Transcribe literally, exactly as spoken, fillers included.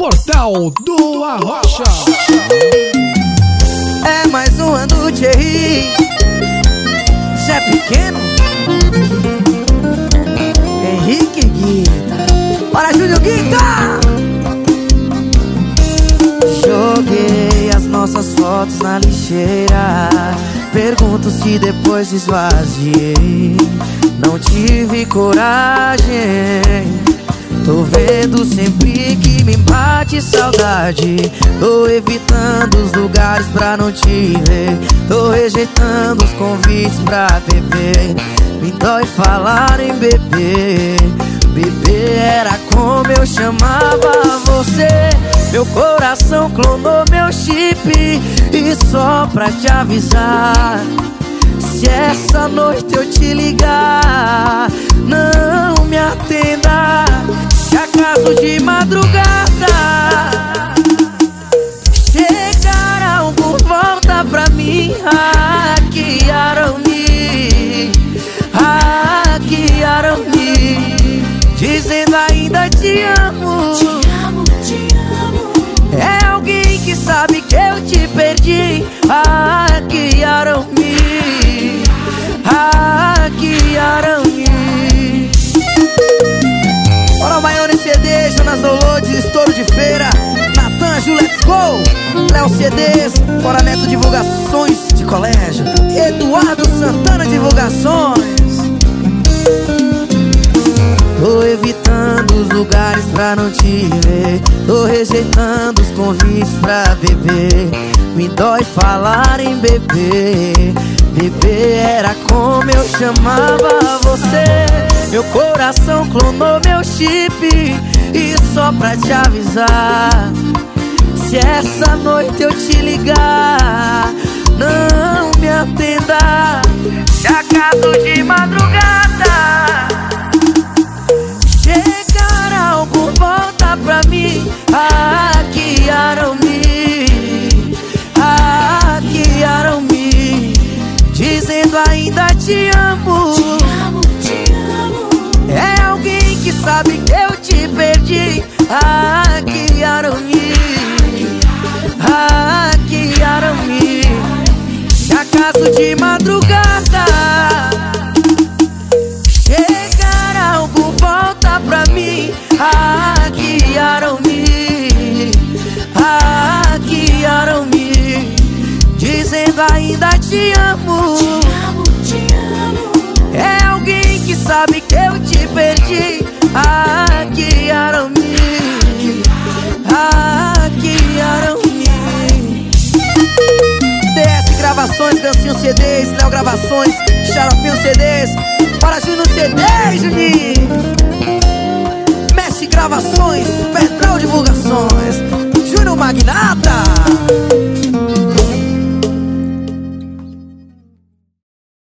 Portal do Arrocha. É mais um ano de Thierry, Zé Pequeno, Henrique Guita. Bora, Júlio Guita! Joguei as nossas fotos na lixeira. Pergunto se depois esvaziei. Não tive coragem. Tô vendo sempre que me bate saudade. Tô evitando os lugares pra não te ver. Tô rejeitando os convites pra beber. Me dói falar em beber. Beber era como eu chamava você. Meu coração clonou meu chip. E só pra te avisar, se essa noite eu te ligar, não me atenda. Se acaso de madrugada chegar algum, volta pra mim. Hackearam-me, hackearam-me, dizendo ainda te amo. Te amo, te amo. É alguém que sabe que eu te perdi. Hackearam-me, hackearam-me. Bora, Maione C D, Jonas Downloads, estouro de feira. Natan, Ju, let's go. Léo C Ds, Bora Neto divulgações de colégio. Eduardo Santana divulgações. Tô evitando os lugares pra não te ver. Tô rejeitando os convites pra beber. Me dói falar em beber. Beber era como eu chamava você. Meu coração clonou meu chip. E só pra te avisar, se essa noite eu te ligar, não me atenda. Se acaso de madrugada chegar algum, volta pra mim. Hackearam-me, hackearam-me, dizendo ainda te amo. Te amo, te amo. É alguém que sabe que eu te perdi. Hackearam-me, hackearam-me. Se acaso de madrugada chegar algum, volta pra mim. Hackearam-me, hackearam-me, dizendo ainda te amo. Te amo, te amo. É alguém que sabe que eu te perdi. Hackearam-me, hackearam-me. D S Gravações, Gancinho C Ds, Léo Gravações, Xaropinho C Ds. Para Júnior C Ds, Juninho. Messi Gravações, Pedrão Divulgações, Júnior Magnata.